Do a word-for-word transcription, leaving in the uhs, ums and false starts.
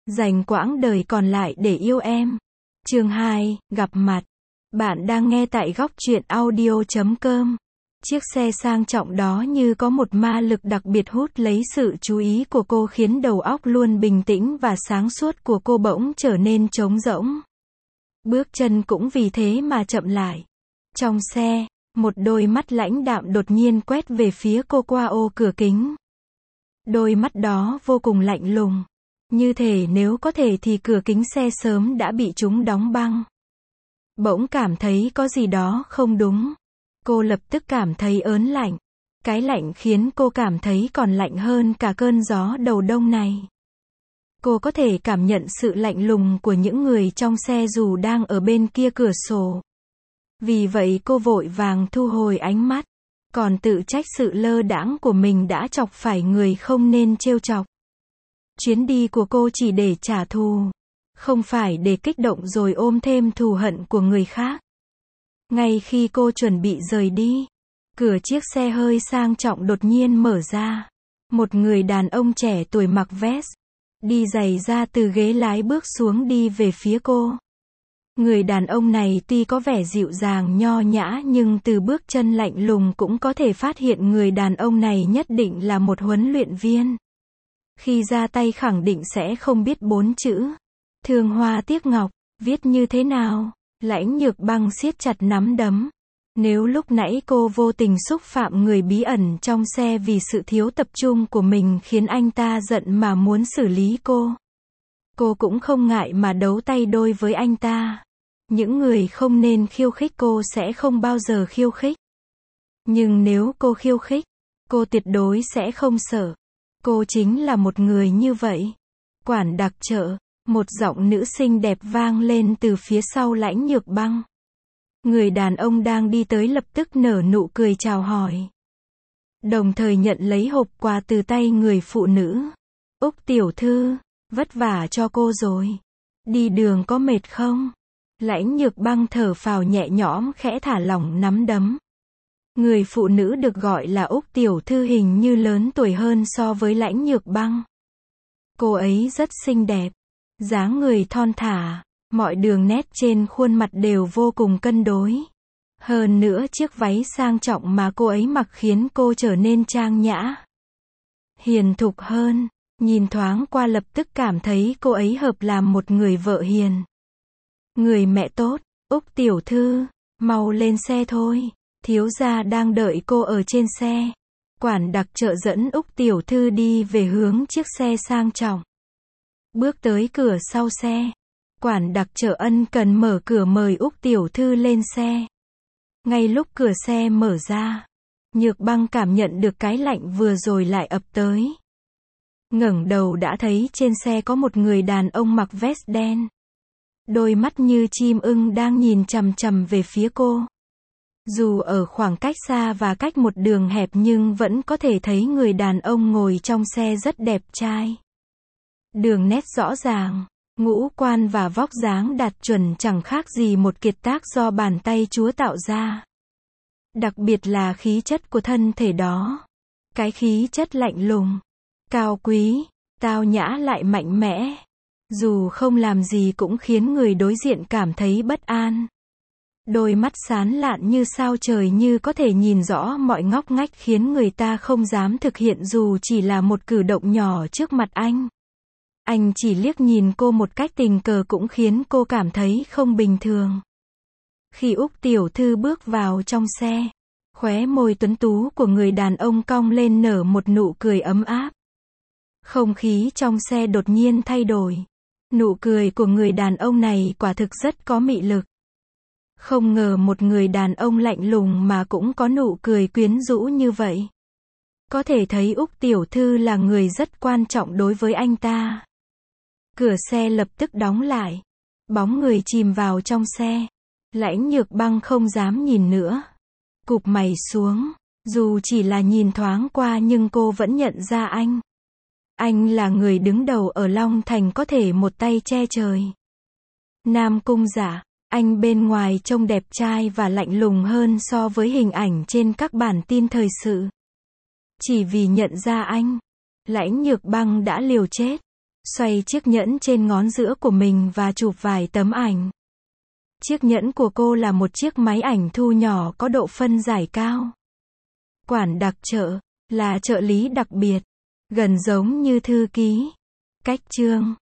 Dành quãng đời còn lại để yêu em. Chương hai, gặp mặt. Bạn đang nghe tại góc truyện audio chấm com. Chiếc xe sang trọng đó như có một ma lực đặc biệt hút lấy sự chú ý của cô, khiến đầu óc luôn bình tĩnh và sáng suốt của cô bỗng trở nên trống rỗng. Bước chân cũng vì thế mà chậm lại. Trong xe, một đôi mắt lãnh đạm đột nhiên quét về phía cô qua ô cửa kính. Đôi mắt đó vô cùng lạnh lùng. Như thể nếu có thể thì cửa kính xe sớm đã bị chúng đóng băng. Bỗng cảm thấy có gì đó không đúng. Cô lập tức cảm thấy ớn lạnh. Cái lạnh khiến cô cảm thấy còn lạnh hơn cả cơn gió đầu đông này. Cô có thể cảm nhận sự lạnh lùng của những người trong xe dù đang ở bên kia cửa sổ. Vì vậy cô vội vàng thu hồi ánh mắt, còn tự trách sự lơ đãng của mình đã chọc phải người không nên trêu chọc. Chuyến đi của cô chỉ để trả thù, không phải để kích động rồi ôm thêm thù hận của người khác. Ngay khi cô chuẩn bị rời đi, cửa chiếc xe hơi sang trọng đột nhiên mở ra. Một người đàn ông trẻ tuổi mặc vest, đi giày ra từ ghế lái bước xuống đi về phía cô. Người đàn ông này tuy có vẻ dịu dàng nho nhã nhưng từ bước chân lạnh lùng cũng có thể phát hiện người đàn ông này nhất định là một huấn luyện viên. Khi ra tay khẳng định sẽ không biết bốn chữ thương hoa tiếc ngọc viết như thế nào. Lãnh Nhược Băng siết chặt nắm đấm. Nếu lúc nãy cô vô tình xúc phạm người bí ẩn trong xe vì sự thiếu tập trung của mình khiến anh ta giận mà muốn xử lý cô, cô cũng không ngại mà đấu tay đôi với anh ta. Những người không nên khiêu khích cô sẽ không bao giờ khiêu khích. Nhưng nếu cô khiêu khích, cô tuyệt đối sẽ không sợ. Cô chính là một người như vậy. Quản đặc chợ, một giọng nữ xinh đẹp vang lên từ phía sau Lãnh Nhược Băng. Người đàn ông đang đi tới lập tức nở nụ cười chào hỏi, đồng thời nhận lấy hộp quà từ tay người phụ nữ. Úc tiểu thư, vất vả cho cô rồi. Đi đường có mệt không? Lãnh Nhược Băng thở phào nhẹ nhõm khẽ thả lỏng nắm đấm. Người phụ nữ được gọi là Úc tiểu thư hình như lớn tuổi hơn so với Lãnh Nhược Băng. Cô ấy rất xinh đẹp, dáng người thon thả, mọi đường nét trên khuôn mặt đều vô cùng cân đối. Hơn nữa chiếc váy sang trọng mà cô ấy mặc khiến cô trở nên trang nhã, hiền thục hơn. Nhìn thoáng qua lập tức cảm thấy cô ấy hợp làm một người vợ hiền, người mẹ tốt. Úc tiểu thư, mau lên xe thôi. Thiếu gia đang đợi cô ở trên xe. Quản đặc chợ dẫn Úc tiểu thư đi về hướng chiếc xe sang trọng. Bước tới cửa sau xe, quản đặc chợ ân cần mở cửa mời Úc tiểu thư lên xe. Ngay lúc cửa xe mở ra, Nhược Băng cảm nhận được cái lạnh vừa rồi lại ập tới. Ngẩng đầu đã thấy trên xe có một người đàn ông mặc vest đen. Đôi mắt như chim ưng đang nhìn chằm chằm về phía cô. Dù ở khoảng cách xa và cách một đường hẹp nhưng vẫn có thể thấy người đàn ông ngồi trong xe rất đẹp trai. Đường nét rõ ràng, ngũ quan và vóc dáng đạt chuẩn chẳng khác gì một kiệt tác do bàn tay Chúa tạo ra. Đặc biệt là khí chất của thân thể đó. Cái khí chất lạnh lùng, cao quý, tao nhã lại mạnh mẽ. Dù không làm gì cũng khiến người đối diện cảm thấy bất an. Đôi mắt sáng lạn như sao trời như có thể nhìn rõ mọi ngóc ngách khiến người ta không dám thực hiện dù chỉ là một cử động nhỏ trước mặt anh. Anh chỉ liếc nhìn cô một cách tình cờ cũng khiến cô cảm thấy không bình thường. Khi Úc tiểu thư bước vào trong xe, khóe môi tuấn tú của người đàn ông cong lên nở một nụ cười ấm áp. Không khí trong xe đột nhiên thay đổi. Nụ cười của người đàn ông này quả thực rất có mị lực. Không ngờ một người đàn ông lạnh lùng mà cũng có nụ cười quyến rũ như vậy. Có thể thấy Úc tiểu thư là người rất quan trọng đối với anh ta. Cửa xe lập tức đóng lại. Bóng người chìm vào trong xe. Lãnh Nhược Băng không dám nhìn nữa. Cụp mày xuống. Dù chỉ là nhìn thoáng qua nhưng cô vẫn nhận ra anh. Anh là người đứng đầu ở Long Thành có thể một tay che trời. Nam cung Giả. Anh bên ngoài trông đẹp trai và lạnh lùng hơn so với hình ảnh trên các bản tin thời sự. Chỉ vì nhận ra anh, Lãnh Nhược Băng đã liều chết. xoay chiếc nhẫn trên ngón giữa của mình và chụp vài tấm ảnh. Chiếc nhẫn của cô là một chiếc máy ảnh thu nhỏ có độ phân giải cao. Quản đặc trợ là trợ lý đặc biệt, gần giống như thư ký. Cách chương